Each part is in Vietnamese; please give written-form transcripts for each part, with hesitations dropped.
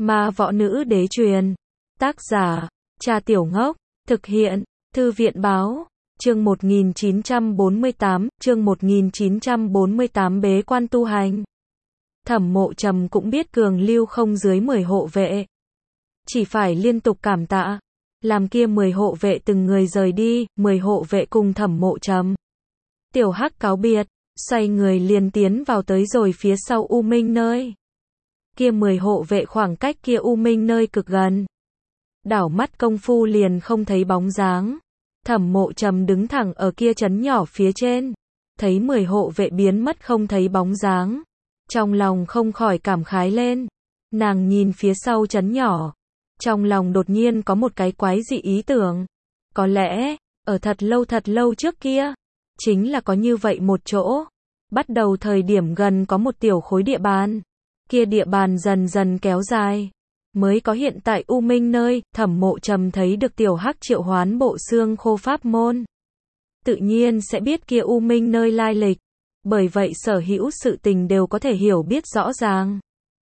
Ma Võ Nữ Đế Truyền. Tác giả, Cha Tiểu Ngốc. Thực hiện, Thư viện Báo. Chương 1948, bế quan tu hành. Thẩm Mộ Trầm cũng biết Cường Lưu không dưới 10 hộ vệ. Chỉ phải liên tục cảm tạ. Làm kia 10 hộ vệ từng người rời đi, 10 hộ vệ cùng Thẩm Mộ Trầm. Tiểu Hắc cáo biệt, xoay người liền tiến vào tới rồi phía sau U Minh nơi. Kia 10 hộ vệ khoảng cách kia U Minh nơi cực gần. Đảo mắt công phu liền không thấy bóng dáng. Thẩm Mộ Trầm đứng thẳng ở kia trấn nhỏ phía trên. Thấy 10 hộ vệ biến mất không thấy bóng dáng. Trong lòng không khỏi cảm khái lên. Nàng nhìn phía sau trấn nhỏ. Trong lòng đột nhiên có một cái quái dị ý tưởng. Có lẽ, ở thật lâu trước kia, chính là có như vậy một chỗ. Bắt đầu thời điểm gần có một tiểu khối địa bàn. Kia địa bàn dần dần kéo dài. Mới có hiện tại U Minh nơi, Thẩm Mộ Trầm thấy được tiểu Hắc triệu hoán bộ xương khô pháp môn. Tự nhiên sẽ biết kia U Minh nơi lai lịch. Bởi vậy sở hữu sự tình đều có thể hiểu biết rõ ràng.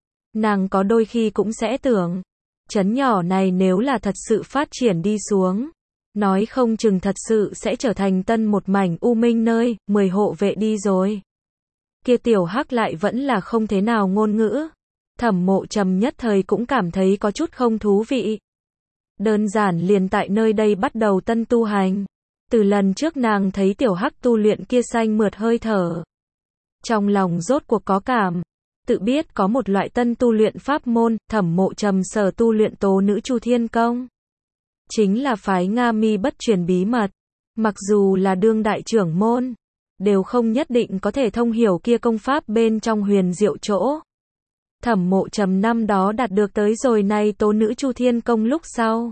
Nàng có đôi khi cũng sẽ tưởng, trấn nhỏ này nếu là thật sự phát triển đi xuống, nói không chừng thật sự sẽ trở thành tân một mảnh U Minh nơi, 10 hộ vệ đi rồi. Kia tiểu Hắc lại vẫn là không thế nào ngôn ngữ. Thẩm Mộ Trầm nhất thời cũng cảm thấy có chút không thú vị. Đơn giản liền tại nơi đây bắt đầu tân tu hành. Từ lần trước nàng thấy tiểu Hắc tu luyện kia xanh mượt hơi thở. Trong lòng rốt cuộc có cảm. Tự biết có một loại tân tu luyện pháp môn, Thẩm Mộ Trầm sở tu luyện Tố Nữ Chu Thiên Công. Chính là phái Nga Mi bất truyền bí mật. Mặc dù là đương đại trưởng môn, đều không nhất định có thể thông hiểu kia công pháp bên trong huyền diệu chỗ. Thẩm Mộ Trầm năm đó đạt được tới rồi nay Tố Nữ Chu Thiên Công lúc sau.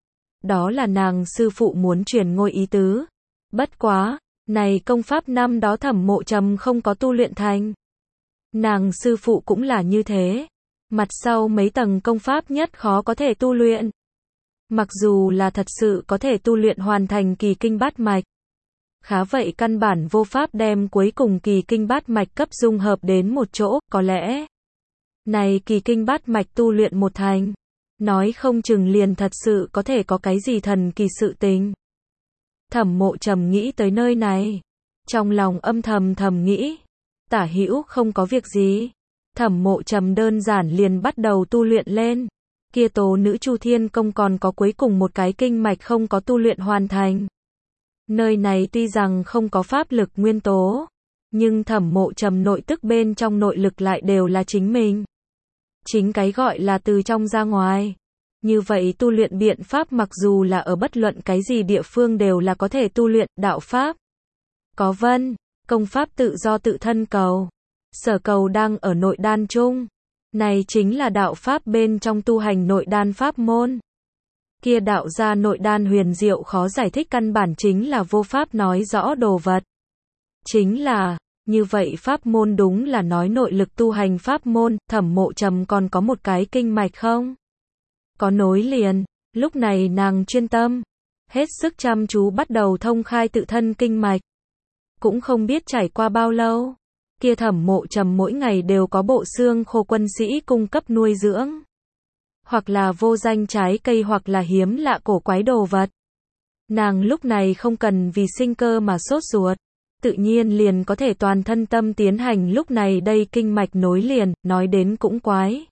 Đó là nàng sư phụ muốn truyền ngôi ý tứ. Bất quá, này công pháp năm đó Thẩm Mộ Trầm không có tu luyện thành. Nàng sư phụ cũng là như thế. Mặt sau mấy tầng công pháp nhất khó có thể tu luyện. Mặc dù là thật sự có thể tu luyện hoàn thành kỳ kinh bát mạch. Khá vậy căn bản vô pháp đem cuối cùng kỳ kinh bát mạch cấp dung hợp đến một chỗ, có lẽ. Này kỳ kinh bát mạch tu luyện một thành. Nói không chừng liền thật sự có thể có cái gì thần kỳ sự tình. Thẩm Mộ Trầm nghĩ tới nơi này. Trong lòng âm thầm nghĩ. Tả hữu không có việc gì. Thẩm Mộ Trầm đơn giản liền bắt đầu tu luyện lên. Kia Tố Nữ Chu Thiên Công còn có cuối cùng một cái kinh mạch không có tu luyện hoàn thành. Nơi này tuy rằng không có pháp lực nguyên tố. Nhưng Thẩm Mộ Trầm nội tức bên trong nội lực lại đều là chính mình. Chính cái gọi là từ trong ra ngoài. Như vậy tu luyện biện pháp mặc dù là ở bất luận cái gì địa phương đều là có thể tu luyện, đạo pháp. Có vân, công pháp tự do tự thân cầu. Sở cầu đang ở nội đan chung. Này chính là đạo pháp bên trong tu hành nội đan pháp môn. Kia đạo ra nội đan huyền diệu khó giải thích căn bản chính là vô pháp nói rõ đồ vật. Chính là, như vậy pháp môn đúng là nói nội lực tu hành pháp môn, Thẩm Mộ Trầm còn có một cái kinh mạch không? Có nối liền, lúc này nàng chuyên tâm, hết sức chăm chú bắt đầu thông khai tự thân kinh mạch. Cũng không biết trải qua bao lâu, kia Thẩm Mộ Trầm mỗi ngày đều có bộ xương khô quân sĩ cung cấp nuôi dưỡng. Hoặc là vô danh trái cây hoặc là hiếm lạ cổ quái đồ vật. Nàng lúc này không cần vì sinh cơ mà sốt ruột. Tự nhiên liền có thể toàn thân tâm tiến hành lúc này đây kinh mạch nối liền, nói đến cũng quái.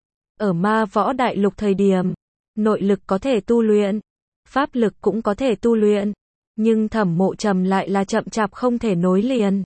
Ở Ma Võ Đại Lục thời điểm, nội lực có thể tu luyện, pháp lực cũng có thể tu luyện, nhưng Thẩm Mộ Trầm lại là chậm chạp không thể nối liền.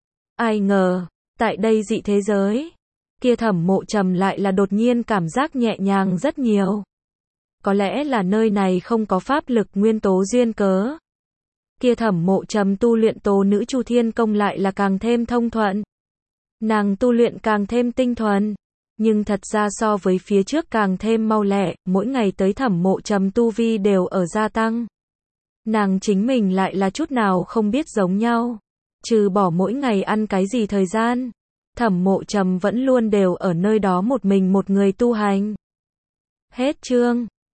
Ai ngờ, tại đây dị thế giới, kia Thẩm Mộ Trầm lại là đột nhiên cảm giác nhẹ nhàng rất nhiều. Có lẽ là nơi này không có pháp lực nguyên tố duyên cớ. Kia Thẩm Mộ Trầm tu luyện Tố Nữ Chu Thiên Công lại là càng thêm thông thuận. Nàng tu luyện càng thêm tinh thuần, nhưng thật ra so với phía trước càng thêm mau lẹ, mỗi ngày tới Thẩm Mộ Trầm tu vi đều ở gia tăng. Nàng chính mình lại là chút nào không biết giống nhau, trừ bỏ mỗi ngày ăn cái gì thời gian, Thẩm Mộ Trầm vẫn luôn đều ở nơi đó một mình một người tu hành. Hết chương.